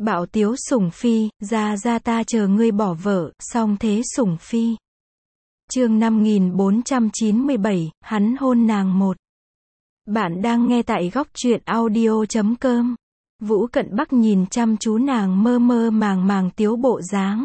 Bạo tiếu Sủng Phi, ra ta chờ ngươi bỏ vợ, song thế Sủng Phi. Chương 5497, hắn hôn nàng một. Bạn đang nghe tại góc truyện audio.com. Vũ Cận Bắc nhìn chăm chú nàng mơ mơ màng tiếu bộ dáng.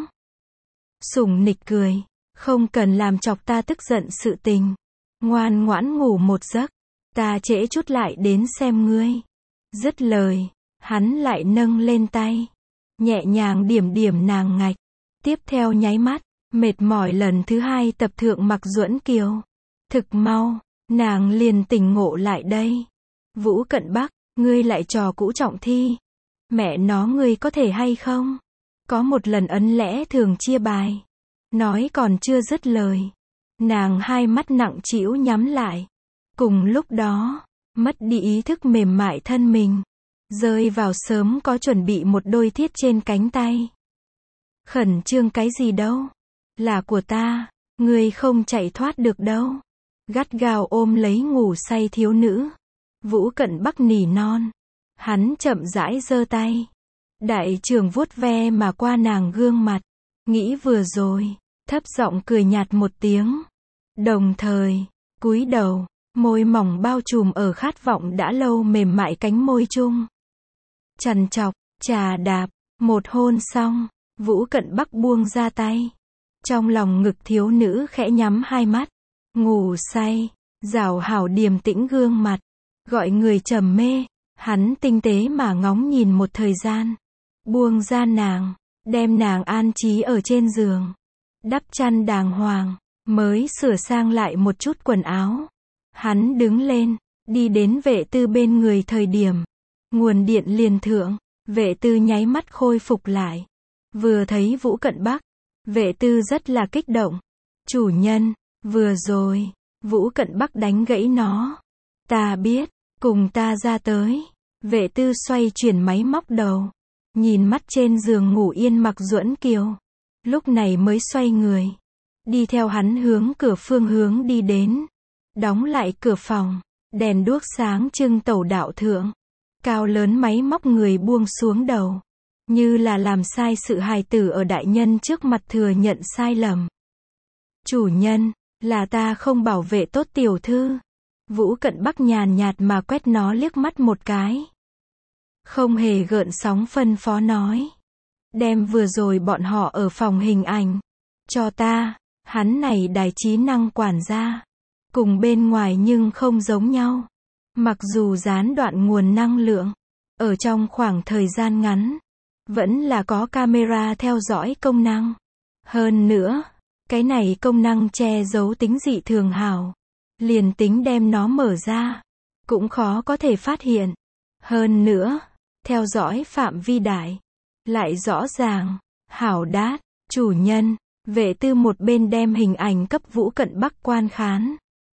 Sủng nịch cười, không cần làm chọc ta tức giận sự tình. Ngoan ngoãn ngủ một giấc, ta trễ chút lại đến xem ngươi. Dứt lời, hắn lại nâng lên tay, nhẹ nhàng điểm nàng ngạch. Tiếp theo nháy mắt, mệt mỏi lần thứ hai tập thượng Mạc Duẫn Kiều. Thực mau, nàng liền tỉnh ngộ lại đây. Vũ Cận Bắc, ngươi lại trò cũ trọng thi. Mẹ nó ngươi có thể hay không? Có một lần ấn lẽ thường chia bài. Nói còn chưa dứt lời, nàng hai mắt nặng trĩu nhắm lại. Cùng lúc đó, mất đi ý thức mềm mại thân mình, rơi vào sớm có chuẩn bị một đôi thiết trên cánh tay. Khẩn trương cái gì đâu? Là của ta, ngươi không chạy thoát được đâu. Gắt gao ôm lấy ngủ say thiếu nữ. Vũ Cận Bắc nỉ non. Hắn chậm rãi giơ tay. Đại trưởng vuốt ve mà qua nàng gương mặt. Nghĩ vừa rồi, thấp giọng cười nhạt một tiếng. Đồng thời, cúi đầu, môi mỏng bao trùm ở khát vọng đã lâu mềm mại cánh môi chung. Trằn trọc, chà đạp, một hôn xong, Vũ Cận Bắc buông ra tay. Trong lòng ngực thiếu nữ khẽ nhắm hai mắt, ngủ say, rảo hảo điềm tĩnh gương mặt, gọi người trầm mê. Hắn tinh tế mà ngóng nhìn một thời gian, buông ra nàng, đem nàng an trí ở trên giường, đắp chăn đàng hoàng, mới sửa sang lại một chút quần áo. Hắn đứng lên, đi đến vệ tư bên người thời điểm nguồn điện liền thượng, vệ tư nháy mắt khôi phục lại. Vừa thấy Vũ Cận Bắc, vệ tư rất là kích động. Chủ nhân, vừa rồi, Vũ Cận Bắc đánh gãy nó. Ta biết, cùng ta ra tới. Vệ tư xoay chuyển máy móc đầu, nhìn mắt trên giường ngủ yên Mạc Duẫn Kiều. Lúc này mới xoay người, đi theo hắn hướng cửa phương hướng đi đến. Đóng lại cửa phòng, đèn đuốc sáng trưng tẩu đạo thượng. Cao lớn máy móc người buông xuống đầu, như là làm sai sự hài tử ở đại nhân trước mặt thừa nhận sai lầm. Chủ nhân, là ta không bảo vệ tốt tiểu thư. Vũ Cận Bắc nhàn nhạt mà quét nó liếc mắt một cái. Không hề gợn sóng phân phó nói. Đem vừa rồi bọn họ ở phòng hình ảnh cho ta. Hắn này đài trí năng quản gia, cùng bên ngoài nhưng không giống nhau. Mặc dù gián đoạn nguồn năng lượng, ở trong khoảng thời gian ngắn, vẫn là có camera theo dõi công năng. Hơn nữa, cái này công năng che giấu tính dị thường hảo. Liền tính đem nó mở ra, cũng khó có thể phát hiện. Hơn nữa, theo dõi phạm vi đại, lại rõ ràng. Hảo đát, chủ nhân. Vệ tư một bên đem hình ảnh cấp Vũ Cận Bắc quan khán,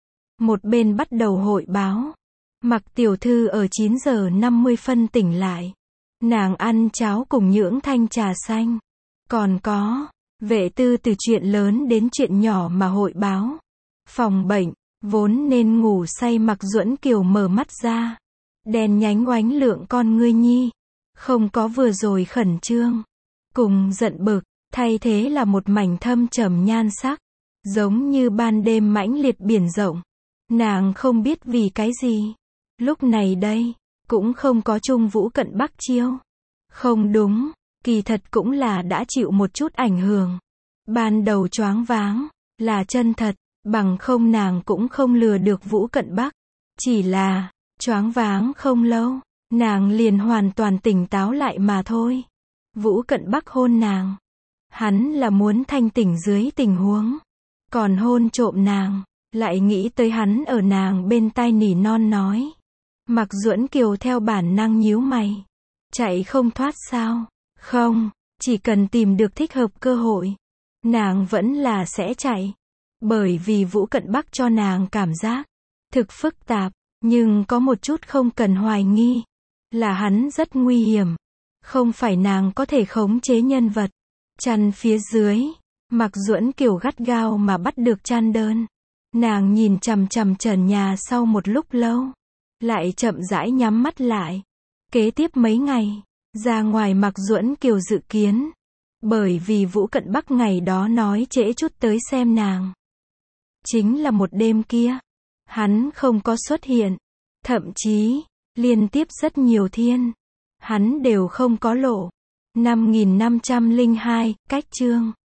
một bên bắt đầu hội báo. Mạc tiểu thư ở 9 giờ 50 phân tỉnh lại. Nàng ăn cháo cùng nhưỡng thanh trà xanh. Còn có, vệ tư từ chuyện lớn đến chuyện nhỏ mà hội báo. Phòng bệnh, vốn nên ngủ say Mạc Duẫn Kiều mở mắt ra. Đèn nhánh oánh lượng con ngươi nhi. Không có vừa rồi khẩn trương, cùng giận bực, thay thế là một mảnh thâm trầm nhan sắc. Giống như ban đêm mãnh liệt biển rộng. Nàng không biết vì cái gì. Lúc này đây, cũng không có chung Vũ Cận Bắc chiêu. Không đúng, kỳ thật cũng là đã chịu một chút ảnh hưởng. Ban đầu choáng váng, là chân thật, bằng không nàng cũng không lừa được Vũ Cận Bắc. Chỉ là, choáng váng không lâu, nàng liền hoàn toàn tỉnh táo lại mà thôi. Vũ Cận Bắc hôn nàng. Hắn là muốn thanh tỉnh dưới tình huống. Còn hôn trộm nàng, lại nghĩ tới hắn ở nàng bên tai nỉ non nói. Mạc Duẫn Kiều theo bản năng nhíu mày. Chạy không thoát sao? Không, chỉ cần tìm được thích hợp cơ hội, nàng vẫn là sẽ chạy. Bởi vì Vũ Cận Bắc cho nàng cảm giác thực phức tạp, nhưng có một chút không cần hoài nghi, là hắn rất nguy hiểm. Không phải nàng có thể khống chế nhân vật. Chăn phía dưới, Mạc Duẫn Kiều gắt gao mà bắt được chăn đơn. Nàng nhìn chằm chằm trần nhà sau một lúc lâu, lại chậm rãi nhắm mắt lại. Kế tiếp mấy ngày, ra ngoài mặc Duẫn Kiều dự kiến. Bởi vì Vũ Cận Bắc ngày đó nói trễ chút tới xem nàng. Chính là một đêm kia. Hắn không có xuất hiện. Thậm chí, liên tiếp rất nhiều thiên. Hắn đều không có lộ. 5502, cách chương.